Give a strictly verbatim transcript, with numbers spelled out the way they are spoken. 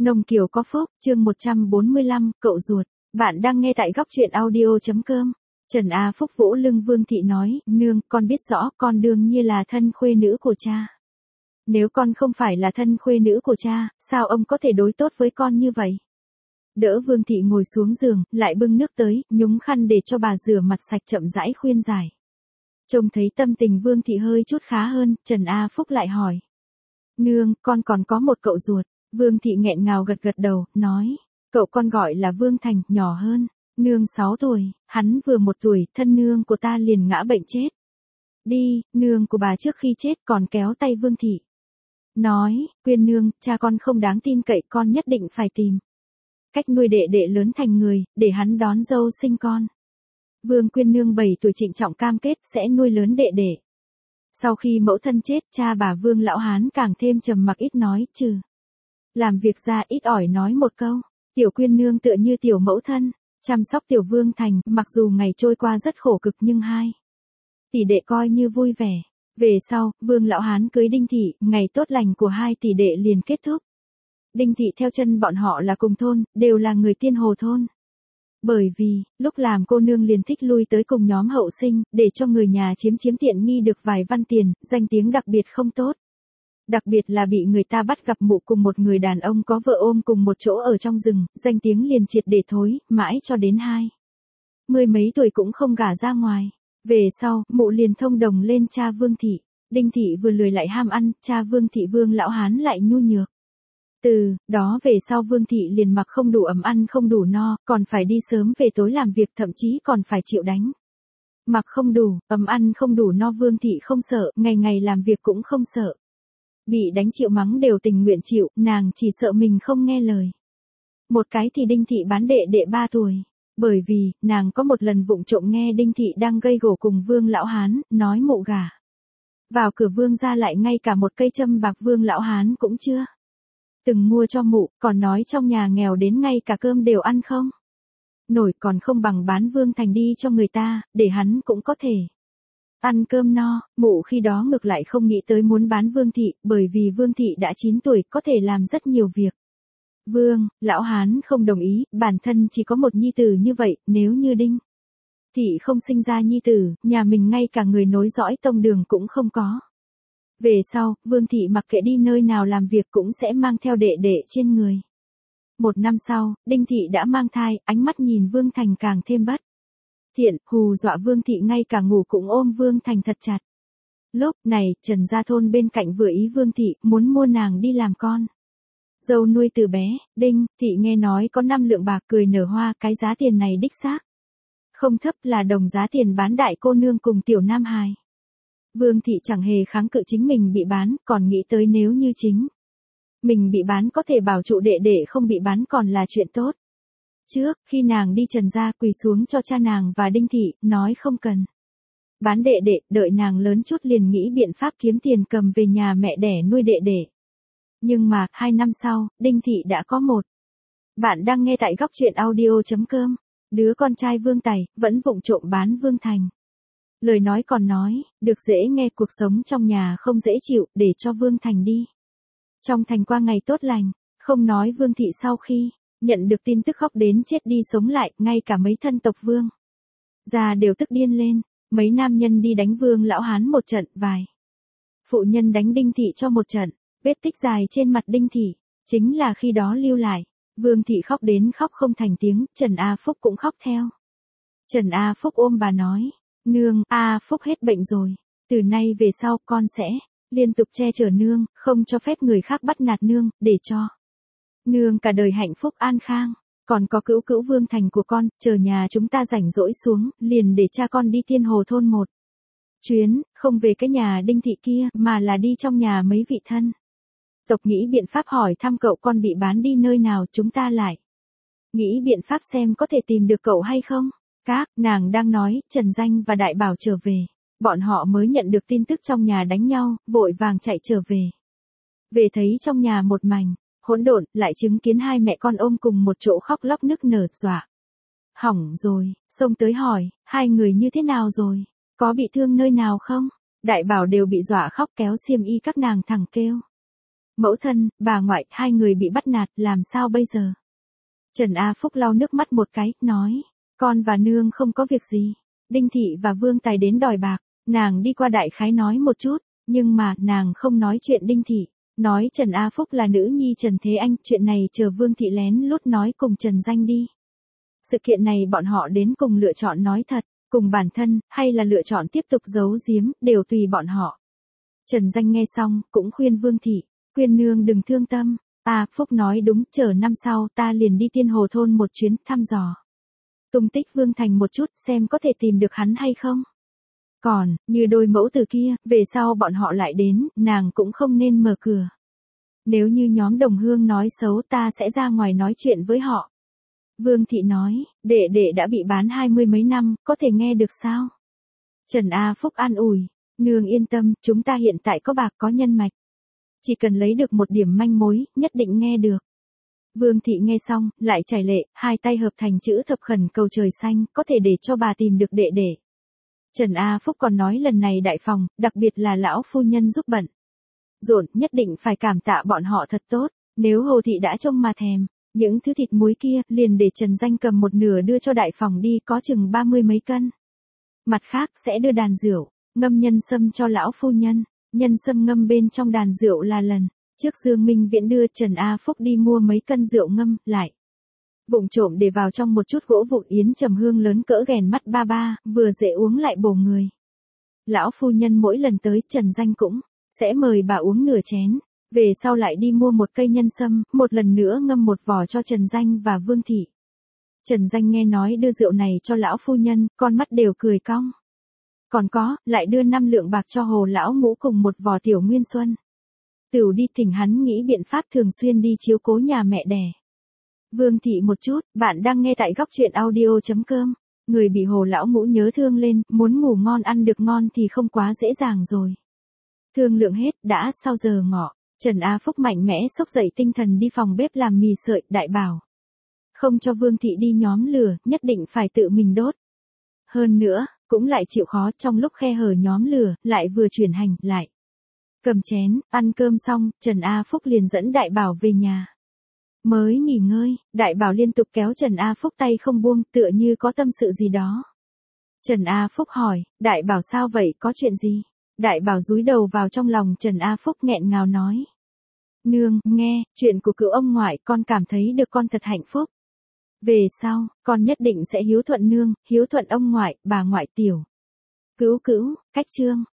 Nông Kiều có phúc, chương một trăm bốn mươi lăm, cậu ruột. Bạn đang nghe tại góc truyện audio.com. Trần A Phúc vỗ lưng Vương Thị nói, nương, con biết rõ, con đương nhiên là thân khuê nữ của cha. Nếu con không phải là thân khuê nữ của cha, sao ông có thể đối tốt với con như vậy? Đỡ Vương Thị ngồi xuống giường, lại bưng nước tới, nhúng khăn để cho bà rửa mặt sạch chậm rãi khuyên giải. Trông thấy tâm tình Vương Thị hơi chút khá hơn, Trần A Phúc lại hỏi. Nương, con còn có một cậu ruột. Vương Thị nghẹn ngào gật gật đầu, nói, cậu con gọi là Vương Thành, nhỏ hơn, nương sáu tuổi, hắn vừa một tuổi, thân nương của ta liền ngã bệnh chết. Đi, nương của bà trước khi chết còn kéo tay Vương Thị. Nói, Quyên nương, cha con không đáng tin cậy, con nhất định phải tìm cách nuôi đệ đệ lớn thành người, để hắn đón dâu sinh con. Vương Quyên nương bảy tuổi trịnh trọng cam kết sẽ nuôi lớn đệ đệ. Sau khi mẫu thân chết, cha bà Vương lão hán càng thêm trầm mặc ít nói, trừ làm việc ra ít ỏi nói một câu. Tiểu Quyên nương tựa như tiểu mẫu thân, chăm sóc tiểu Vương Thành, mặc dù ngày trôi qua rất khổ cực nhưng hai tỷ đệ coi như vui vẻ. Về sau, Vương lão hán cưới Đinh Thị, ngày tốt lành của hai tỷ đệ liền kết thúc. Đinh Thị theo chân bọn họ là cùng thôn, đều là người Tiên Hồ thôn. Bởi vì, lúc làm cô nương liền thích lui tới cùng nhóm hậu sinh, để cho người nhà chiếm chiếm tiện nghi được vài văn tiền, danh tiếng đặc biệt không tốt. Đặc biệt là bị người ta bắt gặp mụ cùng một người đàn ông có vợ ôm cùng một chỗ ở trong rừng, danh tiếng liền triệt để thối, mãi cho đến hai mười mấy tuổi cũng không gả ra ngoài. Về sau, mụ liền thông đồng lên cha Vương Thị. Đinh Thị vừa lười lại ham ăn, cha Vương Thị Vương lão hán lại nhu nhược. Từ đó về sau Vương Thị liền mặc không đủ ấm ăn không đủ no, còn phải đi sớm về tối làm việc, thậm chí còn phải chịu đánh. Mặc không đủ, ấm ăn không đủ no Vương Thị không sợ, ngày ngày làm việc cũng không sợ. Bị đánh chịu mắng đều tình nguyện chịu, nàng chỉ sợ mình không nghe lời. Một cái thì Đinh Thị bán đệ đệ ba tuổi. Bởi vì, nàng có một lần vụng trộm nghe Đinh Thị đang gây gổ cùng Vương lão hán, nói mụ gả vào cửa Vương ra lại ngay cả một cây châm bạc Vương lão hán cũng chưa từng mua cho mụ, còn nói trong nhà nghèo đến ngay cả cơm đều ăn không nổi, còn không bằng bán Vương Thành đi cho người ta, để hắn cũng có thể ăn cơm no. Mụ khi đó ngược lại không nghĩ tới muốn bán Vương Thị, bởi vì Vương Thị đã chín tuổi, có thể làm rất nhiều việc. Vương, lão hán không đồng ý, bản thân chỉ có một nhi tử như vậy, nếu như Đinh Thị không sinh ra nhi tử, nhà mình ngay cả người nối dõi tông đường cũng không có. Về sau, Vương Thị mặc kệ đi nơi nào làm việc cũng sẽ mang theo đệ đệ trên người. Một năm sau, Đinh Thị đã mang thai, ánh mắt nhìn Vương Thành càng thêm bất thiện, hù dọa Vương Thị ngay cả ngủ cũng ôm Vương Thành thật chặt. Lúc này, Trần gia thôn bên cạnh vừa ý Vương Thị, muốn mua nàng đi làm con dâu nuôi từ bé. Đinh Thị nghe nói có năm lượng bạc, cười nở hoa, cái giá tiền này đích xác không thấp, là đồng giá tiền bán đại cô nương cùng tiểu nam hài. Vương Thị chẳng hề kháng cự chính mình bị bán, còn nghĩ tới nếu như chính mình bị bán có thể bảo trụ đệ đệ không bị bán còn là chuyện tốt. Trước, khi nàng đi Trần gia, quỳ xuống cho cha nàng và Đinh Thị, nói không cần bán đệ đệ, đợi nàng lớn chút liền nghĩ biện pháp kiếm tiền cầm về nhà mẹ đẻ nuôi đệ đệ. Nhưng mà, hai năm sau, Đinh Thị đã có một. Bạn đang nghe tại góc truyện audio.com. Đứa con trai Vương Tài, vẫn vụng trộm bán Vương Thành. Lời nói còn nói, được dễ nghe, cuộc sống trong nhà không dễ chịu, để cho Vương Thành đi trong thành qua ngày tốt lành. Không nói Vương Thị sau khi nhận được tin tức khóc đến chết đi sống lại, ngay cả mấy thân tộc Vương già đều tức điên lên. Mấy nam nhân đi đánh Vương lão hán một trận, vài phụ nhân đánh Đinh Thị cho một trận. Vết tích dài trên mặt Đinh Thị, chính là khi đó lưu lại. Vương Thị khóc đến khóc không thành tiếng, Trần A Phúc cũng khóc theo. Trần A Phúc ôm bà nói, nương, A Phúc hết bệnh rồi, từ nay về sau con sẽ liên tục che chở nương, không cho phép người khác bắt nạt nương, để cho nương cả đời hạnh phúc an khang. Còn có cữu cữu Vương Thành của con, chờ nhà chúng ta rảnh rỗi xuống, liền để cha con đi Tiên Hồ thôn một chuyến, không về cái nhà Đinh Thị kia, mà là đi trong nhà mấy vị thân tộc, nghĩ biện pháp hỏi thăm cậu con bị bán đi nơi nào, chúng ta lại nghĩ biện pháp xem có thể tìm được cậu hay không. Các nàng đang nói, Trần Danh và Đại Bảo trở về. Bọn họ mới nhận được tin tức trong nhà đánh nhau, vội vàng chạy trở về. Về thấy trong nhà một mảnh hỗn độn, lại chứng kiến hai mẹ con ôm cùng một chỗ khóc lóc nức nở, dọa hỏng rồi, xông tới hỏi, hai người như thế nào rồi, có bị thương nơi nào không? Đại Bảo đều bị dọa khóc, kéo xiêm y các nàng thẳng kêu Mẫu thân, bà ngoại, hai người bị bắt nạt, làm sao bây giờ? Trần A Phúc lau nước mắt một cái, nói, con và nương không có việc gì. Đinh Thị và Vương Tài đến đòi bạc, nàng đi qua đại khái nói một chút, nhưng mà nàng không nói chuyện Đinh Thị, nói Trần A Phúc là nữ nhi Trần Thế Anh, chuyện này chờ Vương Thị lén lút nói cùng Trần Danh đi. Sự kiện này bọn họ đến cùng lựa chọn nói thật, cùng bản thân, hay là lựa chọn tiếp tục giấu giếm, đều tùy bọn họ. Trần Danh nghe xong, cũng khuyên Vương Thị, khuyên nương đừng thương tâm. A Phúc nói đúng, chờ năm sau ta liền đi Tiên Hồ thôn một chuyến thăm dò tung tích Vương Thành một chút, xem có thể tìm được hắn hay không. Còn, như đôi mẫu tử kia, về sau bọn họ lại đến, nàng cũng không nên mở cửa. Nếu như nhóm đồng hương nói xấu ta sẽ ra ngoài nói chuyện với họ. Vương Thị nói, đệ đệ đã bị bán hai mươi mấy năm, có thể nghe được sao? Trần A Phúc an ủi, nương yên tâm, chúng ta hiện tại có bạc có nhân mạch. Chỉ cần lấy được một điểm manh mối, nhất định nghe được. Vương Thị nghe xong, lại chảy lệ, hai tay hợp thành chữ thập khẩn cầu trời xanh, có thể để cho bà tìm được đệ đệ. Trần A Phúc còn nói lần này đại phòng, đặc biệt là lão phu nhân giúp bận rộn, nhất định phải cảm tạ bọn họ thật tốt, nếu Hồ Thị đã trông mà thèm, những thứ thịt muối kia, liền để Trần Danh cầm một nửa đưa cho đại phòng đi, có chừng ba mươi mấy cân. Mặt khác, sẽ đưa đàn rượu, ngâm nhân sâm cho lão phu nhân, nhân sâm ngâm bên trong đàn rượu là lần trước Dương Minh Viễn đưa Trần A Phúc đi mua mấy cân rượu ngâm, lại vụng trộm để vào trong một chút gỗ vụn yến trầm hương lớn cỡ ghèn mắt ba ba, vừa dễ uống lại bổ người. Lão phu nhân mỗi lần tới, Trần Danh cũng sẽ mời bà uống nửa chén, về sau lại đi mua một cây nhân sâm, một lần nữa ngâm một vò cho Trần Danh và Vương Thị. Trần Danh nghe nói đưa rượu này cho lão phu nhân, con mắt đều cười cong. Còn có, lại đưa năm lượng bạc cho Hồ lão ngũ cùng một vò tiểu nguyên xuân. Tửu đi thỉnh hắn nghĩ biện pháp thường xuyên đi chiếu cố nhà mẹ đẻ. Vương Thị một chút, bạn đang nghe tại góc truyện audio.com. Người bị Hồ lão ngũ nhớ thương lên, muốn ngủ ngon ăn được ngon thì không quá dễ dàng rồi. Thương lượng hết, đã sau giờ ngọ, Trần A Phúc mạnh mẽ xốc dậy tinh thần đi phòng bếp làm mì sợi, đại bảo. Không cho Vương Thị đi nhóm lửa, nhất định phải tự mình đốt. Hơn nữa, cũng lại chịu khó trong lúc khe hở nhóm lửa, lại vừa chuyển hành, lại cầm chén, ăn cơm xong, Trần A Phúc liền dẫn đại bảo về nhà. Mới nghỉ ngơi, đại bảo liên tục kéo Trần A Phúc tay không buông, tựa như có tâm sự gì đó. Trần A Phúc hỏi, đại bảo sao vậy, có chuyện gì? Đại bảo dúi đầu vào trong lòng Trần A Phúc nghẹn ngào nói. Nương, nghe, chuyện của cựu ông ngoại, con cảm thấy được con thật hạnh phúc. Về sau, con nhất định sẽ hiếu thuận nương, hiếu thuận ông ngoại, bà ngoại tiểu. Cữu cữu, cách chương.